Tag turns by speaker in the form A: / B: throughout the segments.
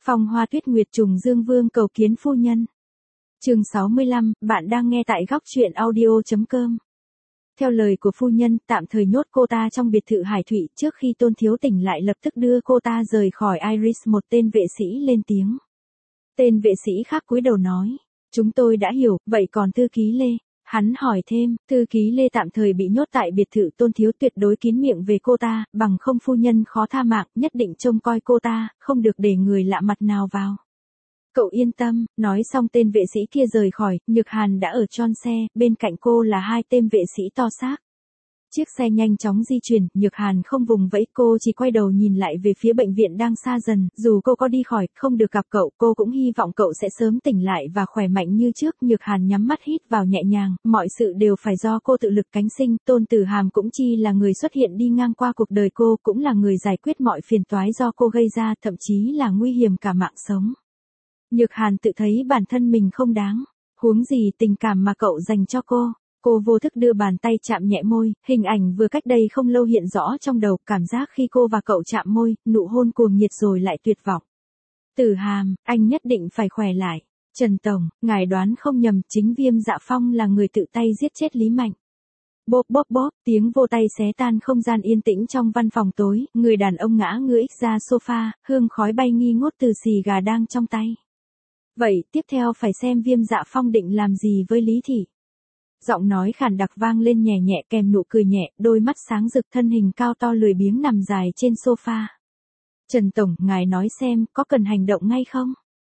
A: Phong Hoa Tuyết Nguyệt trùng Dương Vương cầu kiến phu nhân. Chương 65, bạn đang nghe tại góc truyện audio.com. Theo lời của phu nhân, tạm thời nhốt cô ta trong biệt thự Hải Thụy trước khi Tôn Thiếu tỉnh lại lập tức đưa cô ta rời khỏi Iris. Một tên vệ sĩ lên tiếng. Tên vệ sĩ khác cúi đầu nói, chúng tôi đã hiểu, vậy còn thư ký Lê? Hắn hỏi thêm, thư ký Lê tạm thời bị nhốt tại biệt thự Tôn Thiếu tuyệt đối kín miệng về cô ta, bằng không phu nhân khó tha mạng, nhất định trông coi cô ta, không được để người lạ mặt nào vào. Cậu yên tâm, nói xong tên vệ sĩ kia rời khỏi, Nhược Hàn đã ở tròn xe, bên cạnh cô là hai tên vệ sĩ to xác. Chiếc xe nhanh chóng di chuyển, Nhược Hàn không vùng vẫy, cô chỉ quay đầu nhìn lại về phía bệnh viện đang xa dần, dù cô có đi khỏi, không được gặp cậu, cô cũng hy vọng cậu sẽ sớm tỉnh lại và khỏe mạnh như trước. Nhược Hàn nhắm mắt hít vào nhẹ nhàng, mọi sự đều phải do cô tự lực cánh sinh, Tôn Tử Hàm cũng chỉ là người xuất hiện đi ngang qua cuộc đời cô, cũng là người giải quyết mọi phiền toái do cô gây ra, thậm chí là nguy hiểm cả mạng sống. Nhược Hàn tự thấy bản thân mình không đáng, huống gì tình cảm mà cậu dành cho cô. Cô vô thức đưa bàn tay chạm nhẹ môi, hình ảnh vừa cách đây không lâu hiện rõ trong đầu, cảm giác khi cô và cậu chạm môi, nụ hôn cuồng nhiệt rồi lại tuyệt vọng. Tử Hàm, anh nhất định phải khỏe lại. Trần Tổng, ngài đoán không nhầm, chính Viêm Dạ Phong là người tự tay giết chết Lý Mạnh. Bốp bốp bốp, tiếng vô tay xé tan không gian yên tĩnh trong văn phòng tối, người đàn ông ngã ngửa ra sofa, hương khói bay nghi ngút từ xì gà đang trong tay. Vậy, tiếp theo phải xem Viêm Dạ Phong định làm gì với Lý Thị. Giọng nói khàn đặc vang lên nhẹ nhẹ kèm nụ cười nhẹ, đôi mắt sáng rực, thân hình cao to lười biếng nằm dài trên sofa. Trần Tổng, ngài nói xem, có cần hành động ngay không?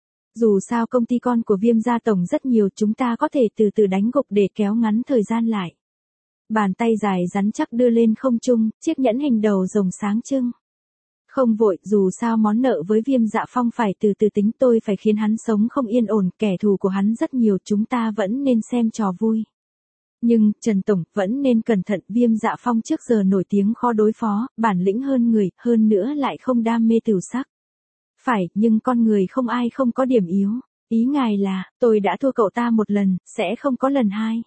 A: Dù sao công ty con của Viêm Gia Tổng rất nhiều, chúng ta có thể từ từ đánh gục để kéo ngắn thời gian lại. Bàn tay dài rắn chắc đưa lên không trung, chiếc nhẫn hình đầu rồng sáng trưng. Không vội, dù sao món nợ với Viêm Dạ Phong phải từ từ tính, tôi phải khiến hắn sống không yên ổn, kẻ thù của hắn rất nhiều, chúng ta vẫn nên xem trò vui. Nhưng, Trần Tổng, vẫn nên cẩn thận, Viêm Dạ Phong trước giờ nổi tiếng khó đối phó, bản lĩnh hơn người, hơn nữa lại không đam mê tửu sắc. Phải, nhưng con người không ai không có điểm yếu. Ý ngài là, tôi đã thua cậu ta một lần, sẽ không có lần hai.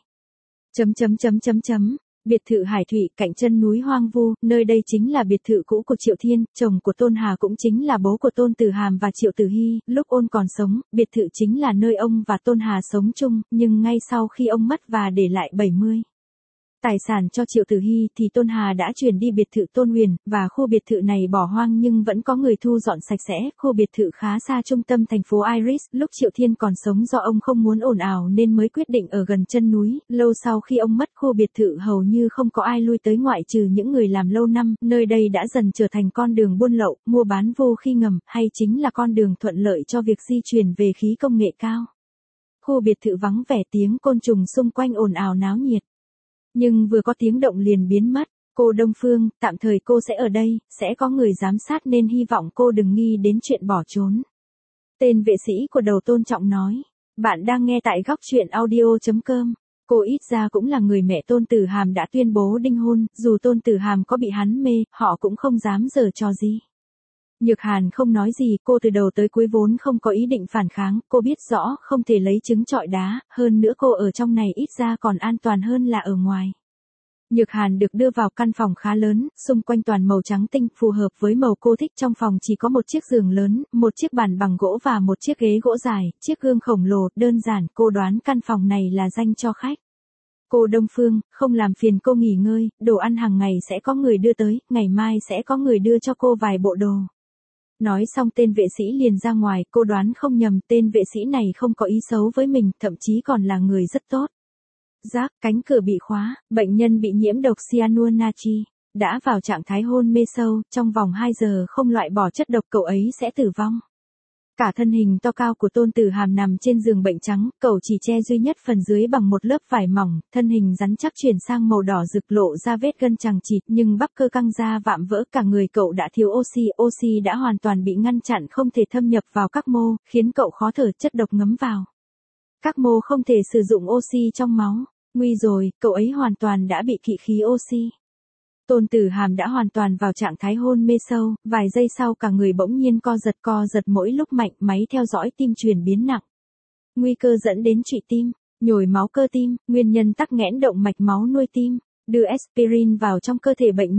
A: Biệt thự Hải Thụy cạnh chân núi hoang vu, nơi đây chính là biệt thự cũ của Triệu Thiên, chồng của Tôn Hà cũng chính là bố của Tôn Tử Hàm và Triệu Tử Hy, lúc Ôn còn sống, biệt thự chính là nơi ông và Tôn Hà sống chung, nhưng ngay sau khi ông mất và để lại 70 tài sản cho Triệu Tử Hy thì Tôn Hà đã chuyển đi biệt thự Tôn Huyền, và khu biệt thự này bỏ hoang nhưng vẫn có người thu dọn sạch sẽ, khu biệt thự khá xa trung tâm thành phố Iris, lúc Triệu Thiên còn sống do ông không muốn ồn ào nên mới quyết định ở gần chân núi, lâu sau khi ông mất khu biệt thự hầu như không có ai lui tới ngoại trừ những người làm lâu năm, nơi đây đã dần trở thành con đường buôn lậu, mua bán vô khí ngầm, hay chính là con đường thuận lợi cho việc di chuyển về khí công nghệ cao. Khu biệt thự vắng vẻ, tiếng côn trùng xung quanh ồn ào náo nhiệt. Nhưng vừa có tiếng động liền biến mất, cô Đông Phương, tạm thời cô sẽ ở đây, sẽ có người giám sát nên hy vọng cô đừng nghi đến chuyện bỏ trốn. Tên vệ sĩ của đầu tôn trọng nói, bạn đang nghe tại góc truyện audio.com. Cô ít ra cũng là người mẹ Tôn Tử Hàm đã tuyên bố đính hôn, dù Tôn Tử Hàm có bị hắn mê, họ cũng không dám giở trò gì. Nhược Hàn không nói gì, cô từ đầu tới cuối vốn không có ý định phản kháng, cô biết rõ không thể lấy trứng trọi đá, hơn nữa cô ở trong này ít ra còn an toàn hơn là ở ngoài. Nhược Hàn được đưa vào căn phòng khá lớn, xung quanh toàn màu trắng tinh, phù hợp với màu cô thích. Trong phòng chỉ có một chiếc giường lớn, một chiếc bàn bằng gỗ và một chiếc ghế gỗ dài, chiếc gương khổng lồ, đơn giản, cô đoán căn phòng này là dành cho khách. Cô Đông Phương, không làm phiền cô nghỉ ngơi, đồ ăn hàng ngày sẽ có người đưa tới, ngày mai sẽ có người đưa cho cô vài bộ đồ. Nói xong tên vệ sĩ liền ra ngoài, cô đoán không nhầm, tên vệ sĩ này không có ý xấu với mình, thậm chí còn là người rất tốt. Rác, cánh cửa bị khóa, bệnh nhân bị nhiễm độc cyanua natri, đã vào trạng thái hôn mê sâu, trong vòng 2 giờ không loại bỏ chất độc cậu ấy sẽ tử vong. Cả thân hình to cao của Tôn Tử Hàm nằm trên giường bệnh trắng, cậu chỉ che duy nhất phần dưới bằng một lớp vải mỏng, thân hình rắn chắc chuyển sang màu đỏ rực lộ ra vết gân chằng chịt, nhưng bắp cơ căng ra vạm vỡ, cả người cậu đã thiếu oxy đã hoàn toàn bị ngăn chặn không thể thâm nhập vào các mô, khiến cậu khó thở, chất độc ngấm vào. Các mô không thể sử dụng oxy trong máu, nguy rồi, cậu ấy hoàn toàn đã bị kỵ khí oxy. Tôn Tử Hàm đã hoàn toàn vào trạng thái hôn mê sâu, vài giây sau cả người bỗng nhiên co giật mỗi lúc mạnh, máy theo dõi tim chuyển biến nặng. Nguy cơ dẫn đến trụy tim, nhồi máu cơ tim, nguyên nhân tắc nghẽn động mạch máu nuôi tim, đưa aspirin vào trong cơ thể bệnh nhân.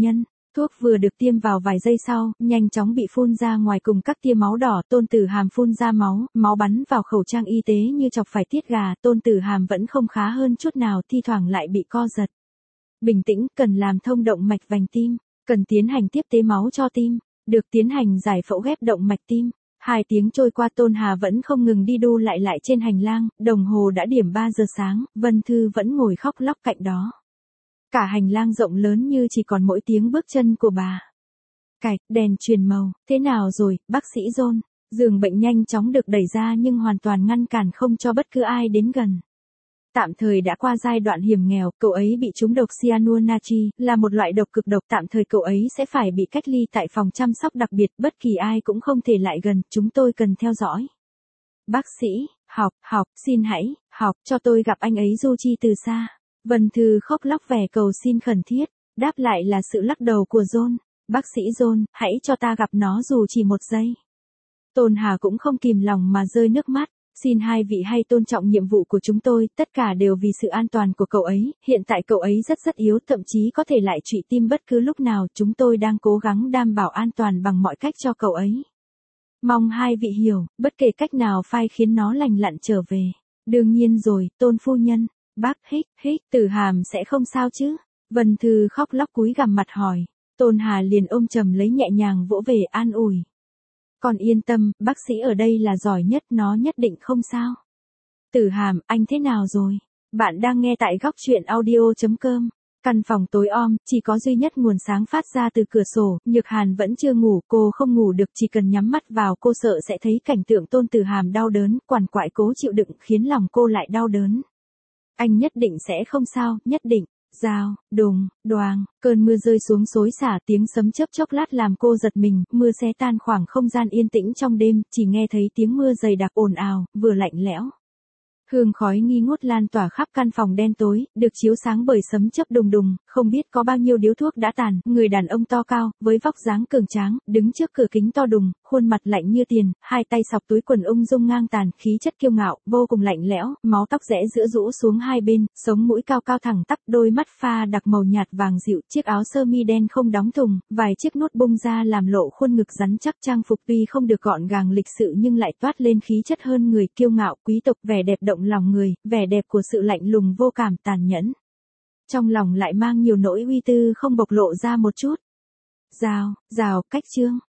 A: Thuốc vừa được tiêm vào vài giây sau, nhanh chóng bị phun ra ngoài cùng các tia máu đỏ, Tôn Tử Hàm phun ra máu, máu bắn vào khẩu trang y tế như chọc phải tiết gà, Tôn Tử Hàm vẫn không khá hơn chút nào, thi thoảng lại bị co giật. Bình tĩnh, cần làm thông động mạch vành tim, cần tiến hành tiếp tế máu cho tim, được tiến hành giải phẫu ghép động mạch tim. 2 tiếng trôi qua Tôn Hà vẫn không ngừng đi đu lại trên hành lang, đồng hồ đã điểm 3 giờ sáng, Vân Thư vẫn ngồi khóc lóc cạnh đó. Cả hành lang rộng lớn như chỉ còn mỗi tiếng bước chân của bà. Cạch, đèn truyền màu, thế nào rồi, bác sĩ John? Giường bệnh nhanh chóng được đẩy ra nhưng hoàn toàn ngăn cản không cho bất cứ ai đến gần. Tạm thời đã qua giai đoạn hiểm nghèo, cậu ấy bị trúng độc cyanua natri, là một loại độc cực độc, tạm thời cậu ấy sẽ phải bị cách ly tại phòng chăm sóc đặc biệt, bất kỳ ai cũng không thể lại gần, chúng tôi cần theo dõi. Bác sĩ, học, xin hãy, học, cho tôi gặp anh ấy du chi từ xa. Vân Thư khóc lóc vẻ cầu xin khẩn thiết, đáp lại là sự lắc đầu của John. Bác sĩ John, hãy cho ta gặp nó dù chỉ 1 giây. Tôn Hà cũng không kìm lòng mà rơi nước mắt. Xin hai vị hãy tôn trọng nhiệm vụ của chúng tôi, tất cả đều vì sự an toàn của cậu ấy, hiện tại cậu ấy rất yếu, thậm chí có thể lại trụy tim bất cứ lúc nào, chúng tôi đang cố gắng đảm bảo an toàn bằng mọi cách cho cậu ấy. Mong hai vị hiểu, bất kể cách nào phải khiến nó lành lặn trở về. Đương nhiên rồi, Tôn phu nhân. Bác hích, Tử Hàm sẽ không sao chứ? Vân Thư khóc lóc cúi gằm mặt hỏi. Tôn Hà liền ôm chầm lấy nhẹ nhàng vỗ về an ủi. Con yên tâm, bác sĩ ở đây là giỏi nhất, nó nhất định không sao. Tử Hàm, anh thế nào rồi? Bạn đang nghe tại góc truyện audio.com. Căn phòng tối om, chỉ có duy nhất nguồn sáng phát ra từ cửa sổ, Nhược Hàn vẫn chưa ngủ, cô không ngủ được, chỉ cần nhắm mắt vào cô sợ sẽ thấy cảnh tượng Tôn Tử Hàm đau đớn, quằn quại cố chịu đựng khiến lòng cô lại đau đớn. Anh nhất định sẽ không sao, nhất định. Rào, đùng, đoàng, cơn mưa rơi xuống xối xả, tiếng sấm chớp chốc lát làm cô giật mình, mưa xé tan khoảng không gian yên tĩnh trong đêm, chỉ nghe thấy tiếng mưa dày đặc ồn ào, vừa lạnh lẽo. Hương khói nghi ngút lan tỏa khắp căn phòng đen tối, được chiếu sáng bởi sấm chớp đùng đùng, không biết có bao nhiêu điếu thuốc đã tàn, người đàn ông to cao, với vóc dáng cường tráng, đứng trước cửa kính to đùng, khuôn mặt lạnh như tiền, hai tay xọc túi quần ung dung ngang tàn, khí chất kiêu ngạo, vô cùng lạnh lẽo, máu tóc rẽ giữa rũ xuống hai bên, sống mũi cao cao thẳng tắp, đôi mắt pha đặc màu nhạt vàng dịu, chiếc áo sơ mi đen không đóng thùng, vài chiếc nút bung ra làm lộ khuôn ngực rắn chắc, trang phục tuy không được gọn gàng lịch sự nhưng lại toát lên khí chất hơn người, kiêu ngạo, quý tộc, vẻ đẹp động lòng người, vẻ đẹp của sự lạnh lùng vô cảm tàn nhẫn. Trong lòng lại mang nhiều nỗi uy tư không bộc lộ ra một chút. Rào, cách Trương,